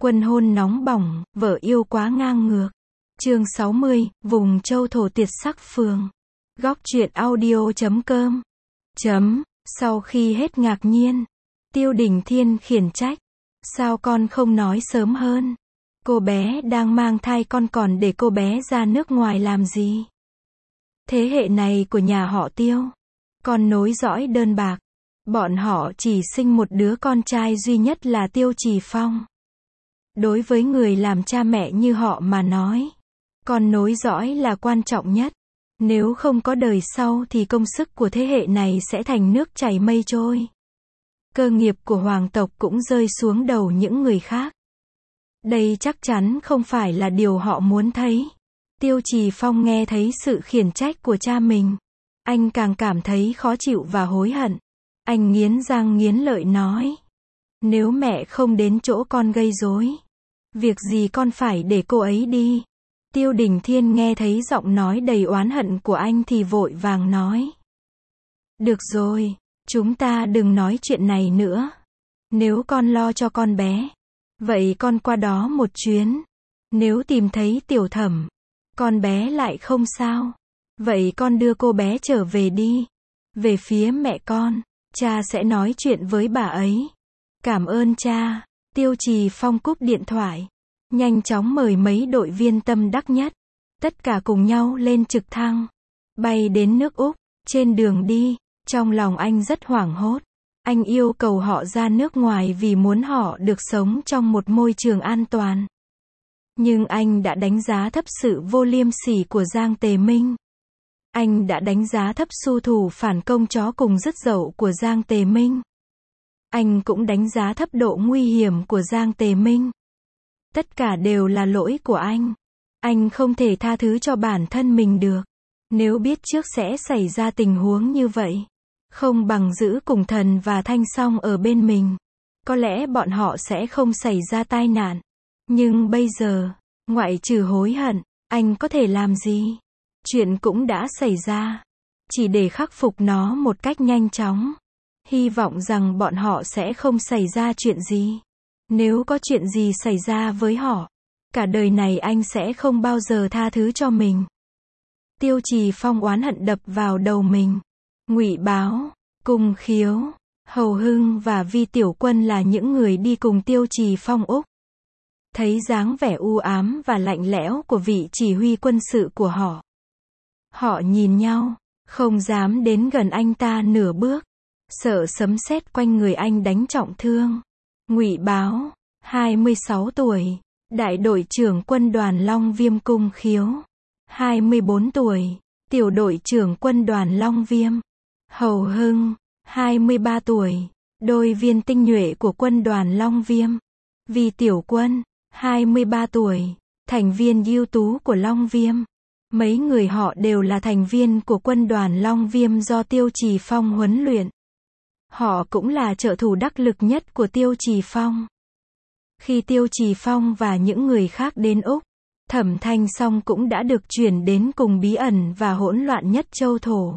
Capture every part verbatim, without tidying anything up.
Quân hôn nóng bỏng, vợ yêu quá ngang ngược. Chương sáu mươi, vùng châu thổ Tiệt Sắc Phường. Góc truyện audio chấm com. Chấm, sau khi hết ngạc nhiên, Tiêu Đình Thiên khiển trách. Sao con không nói sớm hơn? Cô bé đang mang thai, con còn để cô bé ra nước ngoài làm gì? Thế hệ này của nhà họ Tiêu, con nối dõi đơn bạc. Bọn họ chỉ sinh một đứa con trai duy nhất là Tiêu Trì Phong. Đối với người làm cha mẹ như họ mà nói, con nối dõi là quan trọng nhất. Nếu không có đời sau thì công sức của thế hệ này sẽ thành nước chảy mây trôi. Cơ nghiệp của hoàng tộc cũng rơi xuống đầu những người khác. Đây chắc chắn không phải là điều họ muốn thấy. Tiêu Trì Phong nghe thấy sự khiển trách của cha mình, anh càng cảm thấy khó chịu và hối hận. Anh nghiến răng nghiến lợi nói, nếu mẹ không đến chỗ con gây rối, việc gì con phải để cô ấy đi. Tiêu Đình Thiên nghe thấy giọng nói đầy oán hận của anh thì vội vàng nói, được rồi, chúng ta đừng nói chuyện này nữa. Nếu con lo cho con bé, vậy con qua đó một chuyến. Nếu tìm thấy Tiểu Thẩm, con bé lại không sao, vậy con đưa cô bé trở về đi. Về phía mẹ con, cha sẽ nói chuyện với bà ấy. Cảm ơn cha. Tiêu Trì Phong cúp điện thoại, nhanh chóng mời mấy đội viên tâm đắc nhất, tất cả cùng nhau lên trực thăng, bay đến nước Úc. Trên đường đi, trong lòng anh rất hoảng hốt. Anh yêu cầu họ ra nước ngoài vì muốn họ được sống trong một môi trường an toàn. Nhưng anh đã đánh giá thấp sự vô liêm sỉ của Giang Tề Minh. Anh đã đánh giá thấp xu thủ phản công chó cùng rất dậu của Giang Tề Minh. Anh cũng đánh giá thấp độ nguy hiểm của Giang Tề Minh. Tất cả đều là lỗi của anh. Anh không thể tha thứ cho bản thân mình được. Nếu biết trước sẽ xảy ra tình huống như vậy, không bằng giữ cùng Thần và Thanh Song ở bên mình. Có lẽ bọn họ sẽ không xảy ra tai nạn. Nhưng bây giờ, ngoại trừ hối hận, anh có thể làm gì? Chuyện cũng đã xảy ra. Chỉ để khắc phục nó một cách nhanh chóng. Hy vọng rằng bọn họ sẽ không xảy ra chuyện gì. Nếu có chuyện gì xảy ra với họ, cả đời này anh sẽ không bao giờ tha thứ cho mình. Tiêu Trì Phong oán hận đập vào đầu mình. Ngụy Báo, Cung Khiếu, Hầu Hưng và Vi Tiểu Quân là những người đi cùng Tiêu Trì Phong Úc. Thấy dáng vẻ u ám và lạnh lẽo của vị chỉ huy quân sự của họ, họ nhìn nhau, không dám đến gần anh ta nửa bước, sợ sấm sét quanh người anh đánh trọng thương. Ngụy Báo, hai mươi sáu tuổi, đại đội trưởng quân đoàn Long Viêm. Cung Khiếu, hai mươi bốn tuổi, tiểu đội trưởng quân đoàn Long Viêm. Hầu Hưng, hai mươi ba tuổi, đôi viên tinh nhuệ của quân đoàn Long Viêm. Vi Tiểu Quân, hai mươi ba tuổi, thành viên ưu tú của Long Viêm. Mấy người họ đều là thành viên của quân đoàn Long Viêm do Tiêu Trì Phong huấn luyện. Họ cũng là trợ thủ đắc lực nhất của Tiêu Trì Phong. Khi Tiêu Trì Phong và những người khác đến Úc, Thẩm Thanh Song cũng đã được chuyển đến cùng bí ẩn và hỗn loạn nhất châu thổ.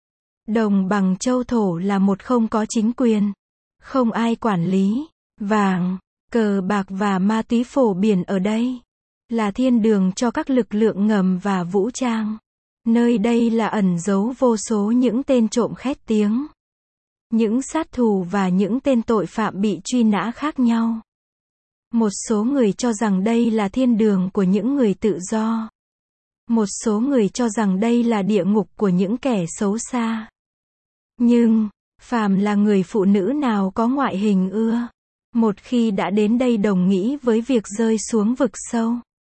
Đồng bằng châu thổ là một không có chính quyền, không ai quản lý, vàng, cờ bạc và ma túy phổ biển ở đây. Là thiên đường cho các lực lượng ngầm và vũ trang. Nơi đây là ẩn giấu vô số những tên trộm khét tiếng, những sát thủ và những tên tội phạm bị truy nã khác nhau. Một số người cho rằng đây là thiên đường của những người tự do. Một số người cho rằng đây là địa ngục của những kẻ xấu xa. Nhưng, phàm là người phụ nữ nào có ngoại hình ưa, một khi đã đến đây đồng nghĩa với việc rơi xuống vực sâu.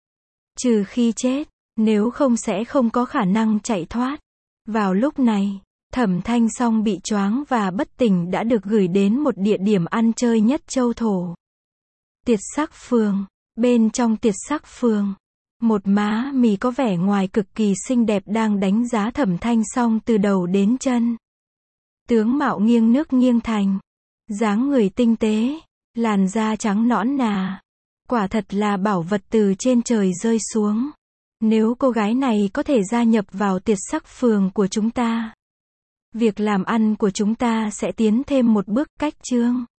Trừ khi chết, nếu không sẽ không có khả năng chạy thoát. Vào lúc này, Thẩm Thanh Song bị choáng và bất tỉnh đã được gửi đến một địa điểm ăn chơi nhất châu thổ. Tiệt Sắc Phường. Bên trong Tiệt Sắc Phường, một má mì có vẻ ngoài cực kỳ xinh đẹp đang đánh giá Thẩm Thanh Song từ đầu đến chân. Tướng mạo nghiêng nước nghiêng thành, dáng người tinh tế, làn da trắng nõn nà. Quả thật là bảo vật từ trên trời rơi xuống. Nếu cô gái này có thể gia nhập vào Tiệt Sắc Phường của chúng ta, việc làm ăn của chúng ta sẽ tiến thêm một bước. Cách chương